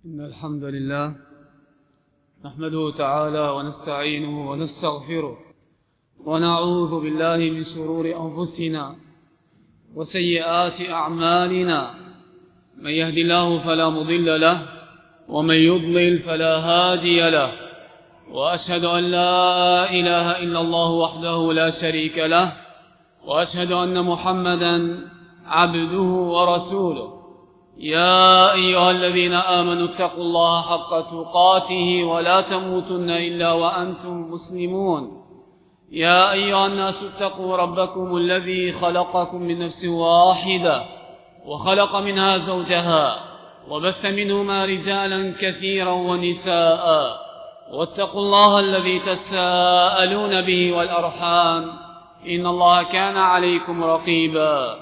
إن الحمد لله نحمده تعالى ونستعينه ونستغفره ونعوذ بالله من شرور أنفسنا وسيئات أعمالنا. من يهد الله فلا مضل له ومن يضلل فلا هادي له، وأشهد أن لا إله إلا الله وحده لا شريك له، وأشهد أن محمدا عبده ورسوله. يا أيها الذين آمنوا اتقوا الله حق تقاته ولا تموتن إلا وأنتم مسلمون. يا أيها الناس اتقوا ربكم الذي خلقكم من نفس واحدة وخلق منها زوجها وبث منهما رجالا كثيرا ونساء، واتقوا الله الذي تساءلون به والأرحام إن الله كان عليكم رقيبا.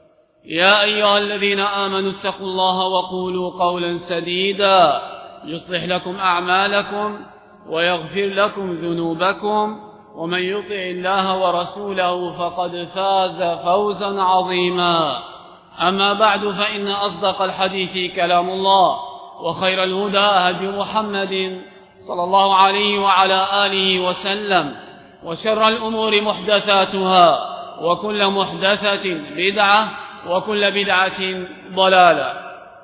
يا أيها الذين آمنوا اتقوا الله وقولوا قولا سديدا يصلح لكم أعمالكم ويغفر لكم ذنوبكم، ومن يطع الله ورسوله فقد فاز فوزا عظيما. أما بعد، فإن أصدق الحديث كلام الله، وخير الهدى هدي محمد صلى الله عليه وعلى آله وسلم، وشر الأمور محدثاتها، وكل محدثة بدعة، وكل بدعة ضلالة.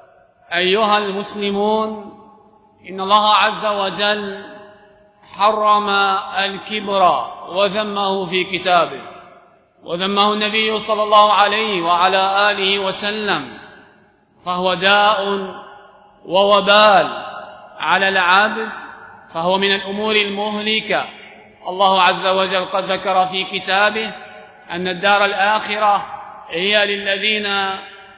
أيها المسلمون، إن الله عز وجل حرم الكبر وذمه في كتابه، وذمه النبي صلى الله عليه وعلى آله وسلم، فهو داء ووبال على العبد، فهو من الأمور المهلكة. الله عز وجل قد ذكر في كتابه أن الدار الآخرة هي للذين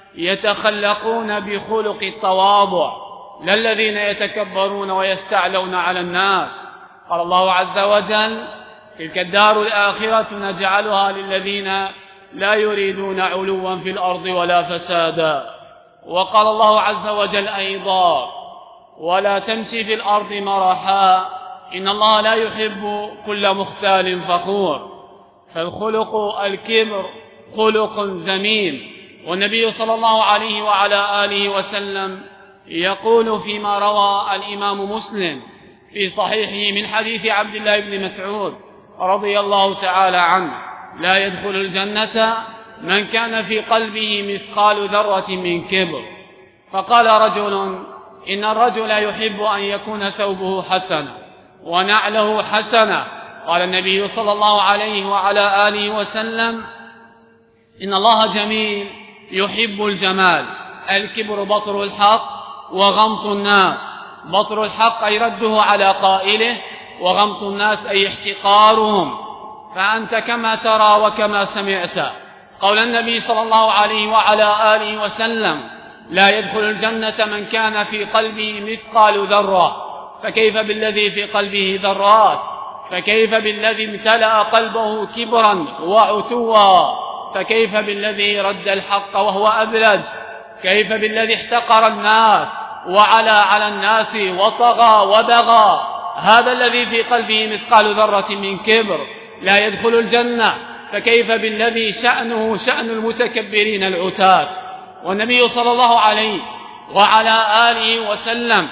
يتخلقون بخلق التواضع، لا الذين يتكبرون ويستعلون على الناس. قال الله عز وجل: تلك الدار الآخرة نجعلها للذين لا يريدون علوا في الأرض ولا فسادا. وقال الله عز وجل أيضا: ولا تمشي في الأرض مرحا إن الله لا يحب كل مختال فخور. فالخلق الكبر خلق ذميم، والنبي صلى الله عليه وعلى آله وسلم يقول فيما روى الإمام مسلم في صحيحه من حديث عبد الله بن مسعود رضي الله تعالى عنه: لا يدخل الجنة من كان في قلبه مثقال ذرة من كبر. فقال رجل: إن الرجل يحب أن يكون ثوبه حسنا ونعله حسنا. قال النبي صلى الله عليه وعلى آله وسلم: إن الله جميل يحب الجمال. الكبر بطر الحق وغمط الناس. بطر الحق أي رده على قائله، وغمط الناس أي احتقارهم. فأنت كما ترى وكما سمعت قول النبي صلى الله عليه وعلى آله وسلم: لا يدخل الجنة من كان في قلبه مثقال ذرة. فكيف بالذي في قلبه ذرات؟ فكيف بالذي امتلأ قلبه كبرا وعتوا؟ فكيف بالذي رد الحق وهو أبلج؟ كيف بالذي احتقر الناس وعلى على الناس وطغى وبغى؟ هذا الذي في قلبه مثقال ذرة من كبر لا يدخل الجنة. فكيف بالذي شأنه شأن المتكبرين العتاة؟ والنبي صلى الله عليه وعلى آله وسلم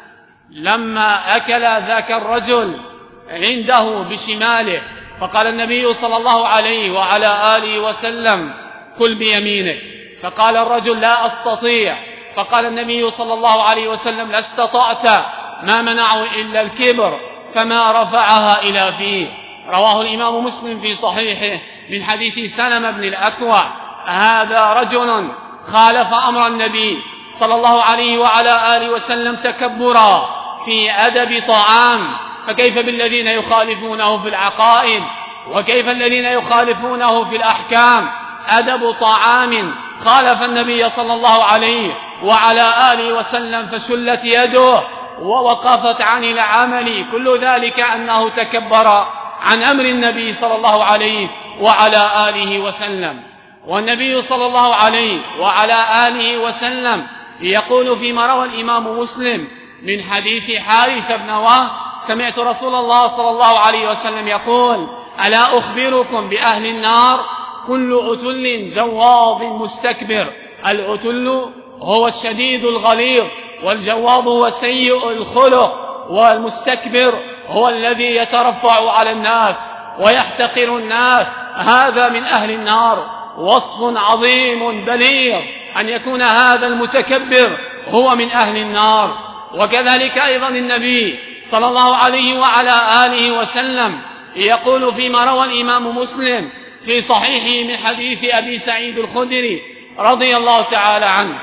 لما أكل ذاك الرجل عنده بشماله، فقال النبي صلى الله عليه وعلى آله وسلم: كل بيمينك. فقال الرجل: لا أستطيع. فقال النبي صلى الله عليه وسلم: لا استطعت، ما منعه إلا الكبر، فما رفعها إلى فيه. رواه الإمام مسلم في صحيحه من حديث سلمة بن الأكوع. هذا رجل خالف أمر النبي صلى الله عليه وعلى آله وسلم تكبرا في أدب طعام، فكيف بالذين يخالفونه في العقائد؟ وكيف الذين يخالفونه في الأحكام؟ أدب طعام خالف النبي صلى الله عليه وعلى آله وسلم فشلت يده ووقفت عن العمل. كل ذلك أنه تكبر عن أمر النبي صلى الله عليه وعلى آله وسلم. والنبي صلى الله عليه وعلى آله وسلم يقول فيما روى الإمام مسلم من حديث حارث بن وهب: سمعت رسول الله صلى الله عليه وسلم يقول: ألا أخبركم بأهل النار؟ كل عتل جواظ مستكبر. العتل هو الشديد الغليظ والجواظ هو سيء الخلق، والمستكبر هو الذي يترفع على الناس ويحتقر الناس. هذا من أهل النار. وصف عظيم بليغ أن يكون هذا المتكبر هو من أهل النار. وكذلك أيضا النبي صلى الله عليه وعلى آله وسلم يقول فيما روى الإمام مسلم في صحيحه من حديث أبي سعيد الخدري رضي الله تعالى عنه: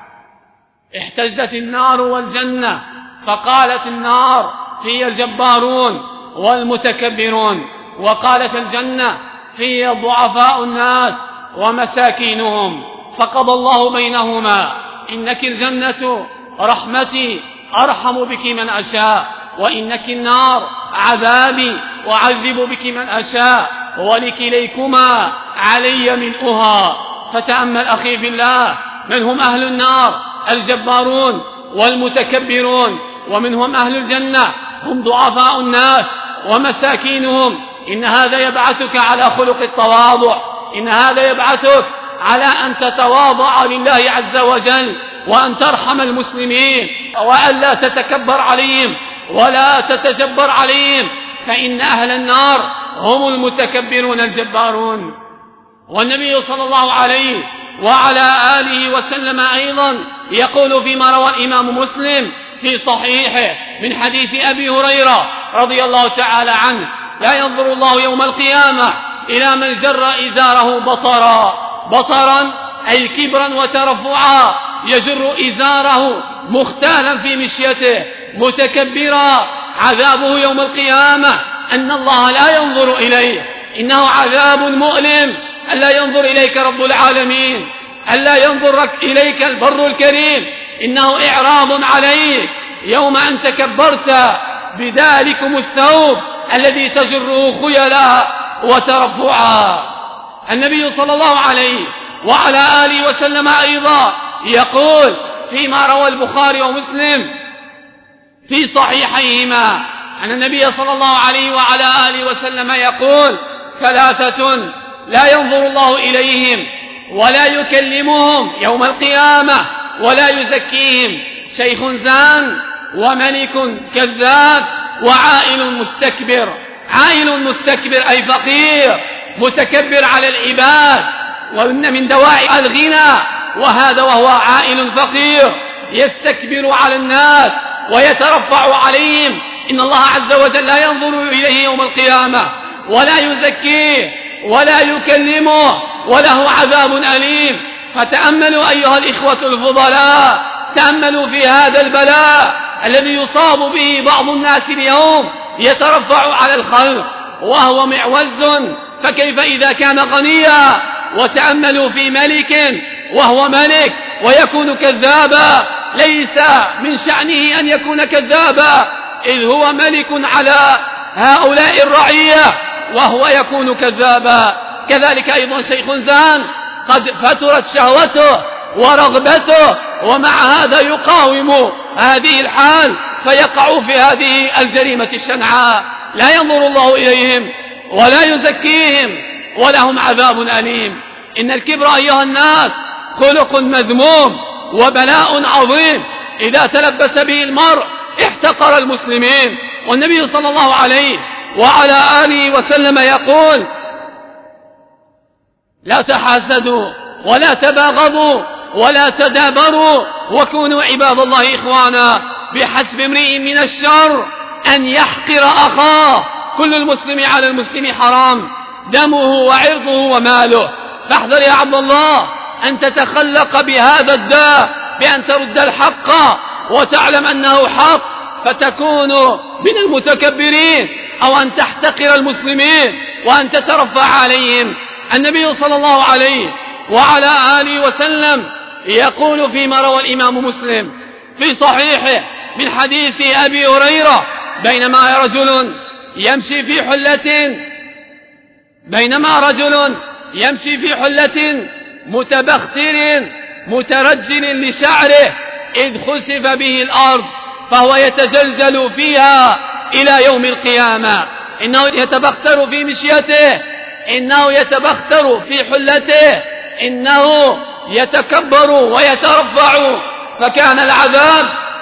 احتجت النار والجنة، فقالت النار: في الجبارون والمتكبرون، وقالت الجنة: في ضعفاء الناس ومساكينهم، فقضى الله بينهما: إنك الجنة رحمتي أرحم بك من أشاء، وإنك النار عذابي أعذب بك من أشاء، ولكليكما علي ملؤها. فتأمل أخي في الله، من هم أهل النار؟ الجبارون والمتكبرون. ومنهم أهل الجنة هم ضعفاء الناس ومساكينهم. إن هذا يبعثك على خلق التواضع، إن هذا يبعثك على أن تتواضع لله عز وجل، وأن ترحم المسلمين، وأن لا تتكبر عليهم ولا تتجبر عليهم، فإن أهل النار هم المتكبرون الجبارون. والنبي صلى الله عليه وعلى آله وسلم أيضا يقول فيما روى الإمام مسلم في صحيحه من حديث أبي هريرة رضي الله تعالى عنه: لا ينظر الله يوم القيامة إلى من جر إزاره بطرا أي كبرا وترفعا، يجر إزاره مختالا في مشيته متكبرا. عذابه يوم القيامة أن الله لا ينظر إليه، إنه عذاب مؤلم. ألا ينظر إليك رب العالمين، ألا ينظر إليك البر الكريم، إنه إعراض عليك يوم أن تكبرت بذلكم الثوب الذي تجره خيلا وترفعا. النبي صلى الله عليه وعلى آله وسلم أيضا يقول فيما روى البخاري ومسلم في صحيحيهما أن النبي صلى الله عليه وعلى آله وسلم يقول: ثلاثة لا ينظر الله إليهم ولا يكلمهم يوم القيامة ولا يزكيهم: شيخ زان، وملك كذاب، وعائل مستكبر. عائل مستكبر أي فقير متكبر على العباد، وإن من دواعي الغنى وهذا وهو عائل فقير يستكبر على الناس ويترفع عليهم. إن الله عز وجل لا ينظر إليه يوم القيامة ولا يزكيه ولا يكلمه، وله عذاب أليم. فتأملوا أيها الإخوة الفضلاء، تأملوا في هذا البلاء الذي يصاب به بعض الناس اليوم، يترفع على الخلق وهو معوز، فكيف إذا كان غنيا؟ وتأملوا في ملك وهو ملك ويكون كذابا، ليس من شأنه أن يكون كذابا إذ هو ملك على هؤلاء الرعية وهو يكون كذابا. كذلك أيضا شيخ زان قد فترت شهوته ورغبته، ومع هذا يقاوم هذه الحال فيقع في هذه الجريمة الشنعاء. لا ينظر الله إليهم ولا يزكيهم ولهم عذاب أليم. إن الكبر أيها الناس خلق مذموم وبلاء عظيم، إذا تلبس به المرء احتقر المسلمين. والنبي صلى الله عليه وعلى آله وسلم يقول: لا تحاسدوا ولا تباغضوا ولا تدابروا وكونوا عباد الله إخوانا، بحسب امرئ من الشر أن يحقر أخاه. كل المسلم على المسلم حرام، دمه وعرضه وماله. فاحذر يا عبد الله أن تتخلق بهذا الداء، بأن ترد الحق وتعلم أنه حق فتكون من المتكبرين، أو أن تحتقر المسلمين وأن تترفع عليهم. النبي صلى الله عليه وعلى آله وسلم يقول فيما روى الإمام مسلم في صحيحه من حديث أبي هريرة: بينما رجل يمشي في حلة متبختر مترجل لشعره إذ خسف به الأرض فهو يتزلزل فيها إلى يوم القيامة. إنه يتبختر في مشيته، إنه يتبختر في حلته، إنه يتكبر ويترفع، فكان العذاب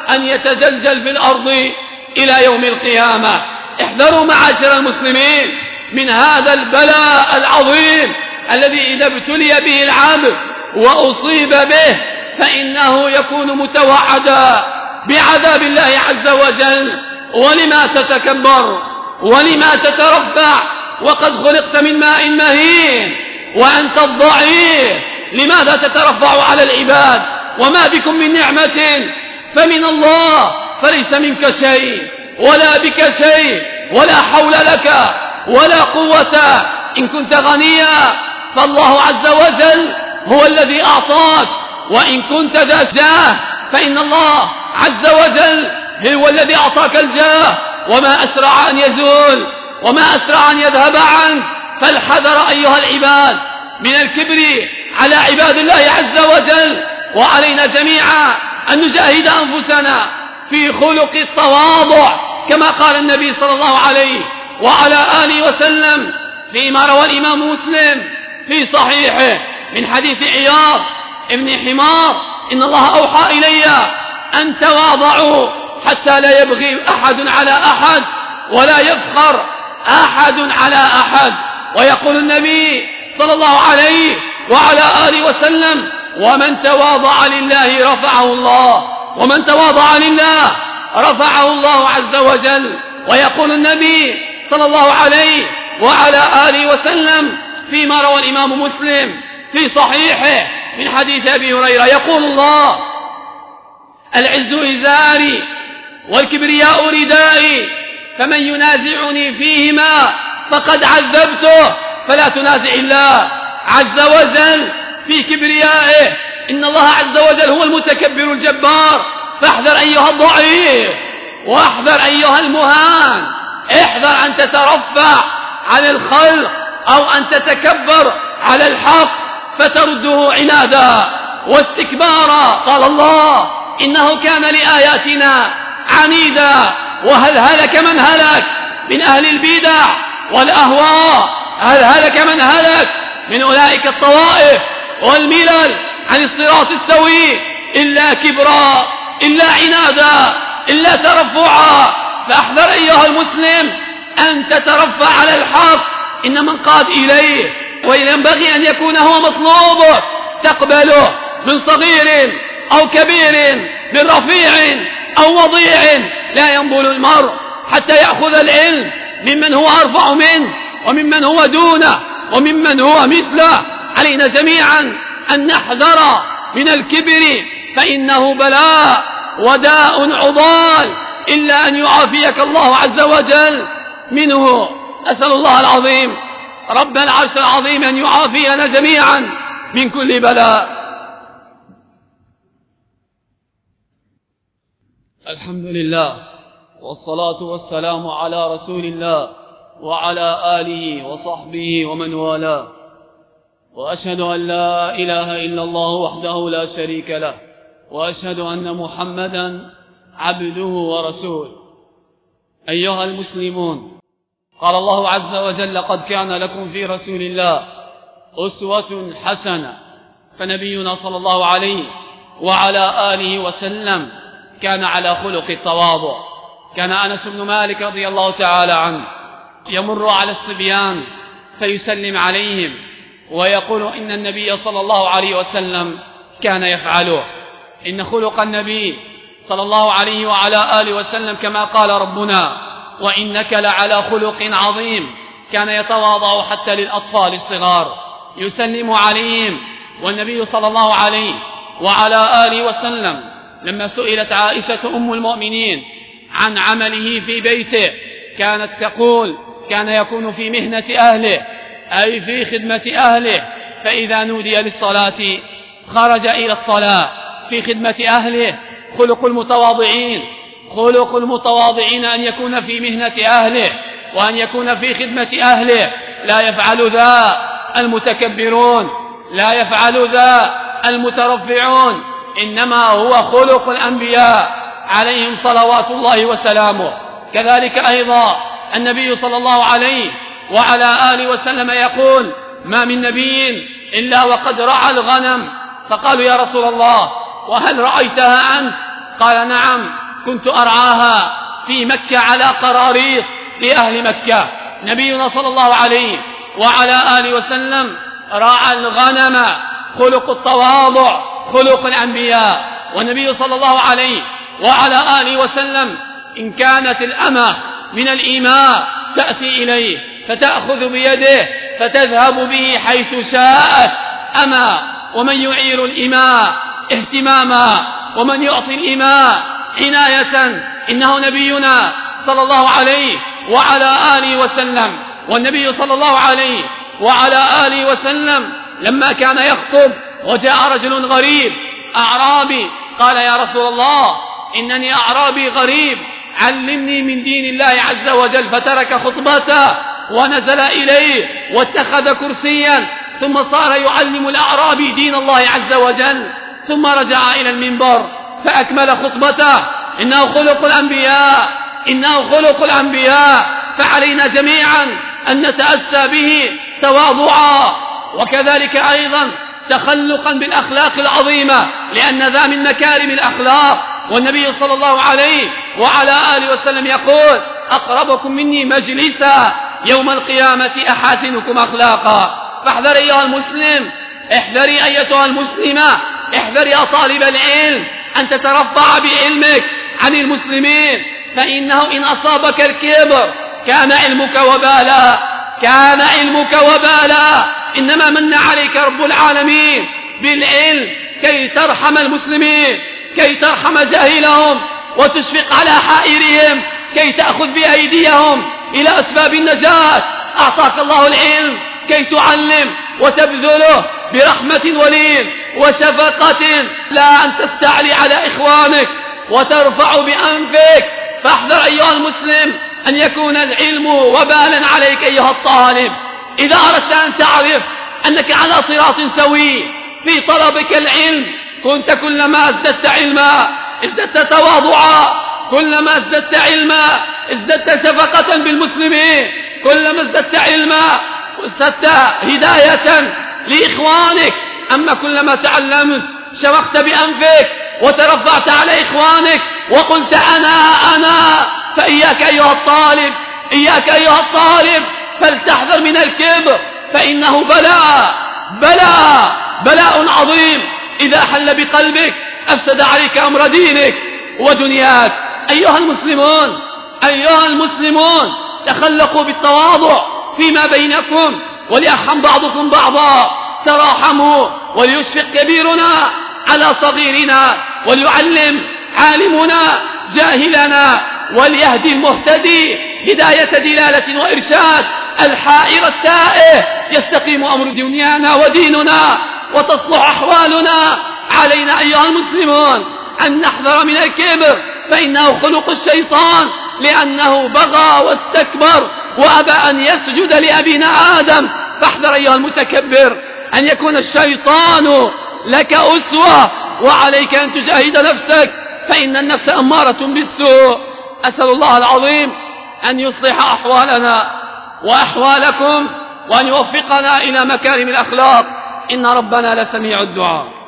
أن يتزلزل في الأرض إلى يوم القيامة. احذروا معاشر المسلمين من هذا البلاء العظيم الذي إذا ابتلي به العبد وأصيب به فإنه يكون متوعدا بعذاب الله عز وجل. ولما تتكبر ولما تترفع وقد خلقت من ماء مهين وأنت الضعيف؟ لماذا تترفع على العباد؟ وما بكم من نعمة فمن الله، فليس منك شيء ولا بك شيء ولا حول لك ولا قوة. إن كنت غنيا فالله عز وجل هو الذي أعطاك، وإن كنت ذا جاه فإن الله عز وجل هو الذي أعطاك الجاه. وما أسرع أن يزول وما أسرع أن يذهب عنك. فالحذر أيها العباد من الكبر على عباد الله عز وجل. وعلينا جميعا أن نجاهد أنفسنا في خلق التواضع كما قال النبي صلى الله عليه وعلى آله وسلم فيما روى الإمام مسلم في صحيحه من حديث عياض ابن حمار: إن الله أوحى إلي أن تواضعوا حتى لا يبغي أحد على أحد ولا يفخر أحد على أحد. ويقول النبي صلى الله عليه وعلى آله وسلم: ومن تواضع لله رفعه الله، ومن تواضع لله رفعه الله عز وجل. ويقول النبي صلى الله عليه وعلى آله وسلم فيما روى الإمام مسلم في صحيحه من حديث أبي هريرة يقول الله: العز إزاري والكبرياء ردائي، فمن ينازعني فيهما فقد عذبته. فلا تنازع الله عز وجل في كبريائه، إن الله عز وجل هو المتكبر الجبار. فاحذر أيها الضعيف واحذر أيها المهان، احذر أن تترفع عن الخلق أو أن تتكبر على الحق فترده عنادا واستكبارا. قال الله: إنه كان لآياتنا عنيدا. وهل هلك من هلك من أهل البدع والأهواء؟ هل هلك من هلك من أولئك الطوائف والملل عن الصراط السوي إلا كبرا، إلا عنادا، إلا ترفعا؟ فاحذر أيها المسلم أن تترفع على الحق، إن من قاد إليه وينبغي أن يكون هو مطلوبه تقبله من صغير أو كبير، من رفيع أو وضيع. لا ينبل المرء حتى يأخذ العلم ممن هو أرفع منه وممن هو دونه وممن هو مثله. علينا جميعا أن نحذر من الكبر، فإنه بلاء وداء عضال، إلا أن يعافيك الله عز وجل منه. أسأل الله العظيم رب العرش العظيم أن يعافينا جميعا من كل بلاء. الحمد لله والصلاة والسلام على رسول الله وعلى آله وصحبه ومن والاه، وأشهد أن لا إله إلا الله وحده لا شريك له، وأشهد أن محمدا عبده ورسوله. أيها المسلمون، قال الله عز وجل: قد كان لكم في رسول الله أسوة حسنة. فنبينا صلى الله عليه وعلى آله وسلم كان على خلق التواضع. كان أنس بن مالك رضي الله تعالى عنه يمر على الصبيان فيسلم عليهم ويقول إن النبي صلى الله عليه وسلم كان يفعله. إن خلق النبي صلى الله عليه وعلى آله وسلم كما قال ربنا: وإنك لعلى خلق عظيم. كان يتواضع حتى للأطفال الصغار يسلم عليهم. والنبي صلى الله عليه وعلى آله وسلم لما سئلت عائشة أم المؤمنين عن عمله في بيته كانت تقول: كان يكون في مهنة أهله، أي في خدمة أهله، فإذا نودي للصلاة خرج إلى الصلاة في خدمة أهله. خلق المتواضعين، خلق المتواضعين أن يكون في مهنة أهله وأن يكون في خدمة أهله. لا يفعل ذا المتكبرون، لا يفعل ذا المترفعون، إنما هو خلق الأنبياء عليهم صلوات الله وسلامه. كذلك أيضا النبي صلى الله عليه وعلى آله وسلم يقول: ما من نبي إلا وقد رعى الغنم. فقالوا: يا رسول الله وهل رأيتها أنت؟ قال نعم كنت أرعاها في مكة على قراريط لأهل مكة. نبينا صلى الله عليه وعلى آله وسلم راعى الغنم، خلق التواضع، خلق الأنبياء. والنبي صلى الله عليه وعلى آله وسلم إن كانت الأمة من الإماء تأتي إليه فتأخذ بيده فتذهب به حيث شاءت. أما ومن يعير الإماء اهتماما ومن يعطي الإماء عناية إنه نبينا صلى الله عليه وعلى آله وسلم. والنبي صلى الله عليه وعلى آله وسلم لما كان يخطب وجاء رجل غريب أعرابي قال يا رسول الله إنني أعرابي غريب علمني من دين الله عز وجل، فترك خطبته ونزل إليه واتخذ كرسيا ثم صار يعلم الأعرابي دين الله عز وجل، ثم رجع إلى المنبر فأكمل خطبته. إنه خلق الأنبياء، إنه خلق الأنبياء، فعلينا جميعا أن نتأسى به تواضعا وكذلك أيضا تخلقا بالأخلاق العظيمة، لأن ذا من مكارم الأخلاق. والنبي صلى الله عليه وعلى آله وسلم يقول أقربكم مني مجلسا يوم القيامة أحاسنكم أخلاقا. فاحذر أيها المسلم، احذري أيتها المسلمة، احذري يا طالب العلم أن تترفع بعلمك عن المسلمين، فإنه إن أصابك الكبر كان علمك وبالا، كان علمك وبالا. إنما من عليك رب العالمين بالعلم كي ترحم المسلمين، كي ترحم جاهلهم وتشفق على حائرهم، كي تأخذ بأيديهم إلى أسباب النجاة. أعطاك الله العلم كي تعلم وتبذله برحمة ولين وشفقة، لا أن تستعلي على إخوانك وترفع بأنفك. فاحذر أيها المسلم أن يكون العلم وبالا عليك أيها الطالب. إذا أردت أن تعرف أنك على صراط سوي في طلبك العلم، كنت كلما ازددت علما ازددت تواضعا، كلما ازددت علما ازددت شفقة بالمسلمين، كلما ازددت علما ازددت هداية لإخوانك. أما كلما تعلمت شفقت بأنفك وترفعت على إخوانك وقلت أنا، فإياك أيها الطالب، إياك أيها الطالب، فلتحذر من الكبر، فإنه بلاء عظيم إذا حل بقلبك أفسد عليك أمر دينك ودنياك. أيها المسلمون تخلقوا بالتواضع فيما بينكم، وليرحم بعضكم بعضا، تراحموا، وليشفق كبيرنا على صغيرنا، وليعلم عالمنا جاهلنا، وليهدي المهتدي هداية دلالة وإرشاد الحائر التائه، يستقيم أمر دنيانا وديننا وتصلح أحوالنا. علينا أيها المسلمون أن نحذر من الكبر، فإنه خلق الشيطان، لأنه بغى واستكبر وأبى أن يسجد لأبينا آدم. فاحذر أيها المتكبر أن يكون الشيطان لك أسوة، وعليك أن تجاهد نفسك، فإن النفس أمارة بالسوء. أسأل الله العظيم أن يصلح أحوالنا وأحوالكم، وأن يوفقنا إلى مكارم الأخلاق، إن ربنا لسميع الدعاء.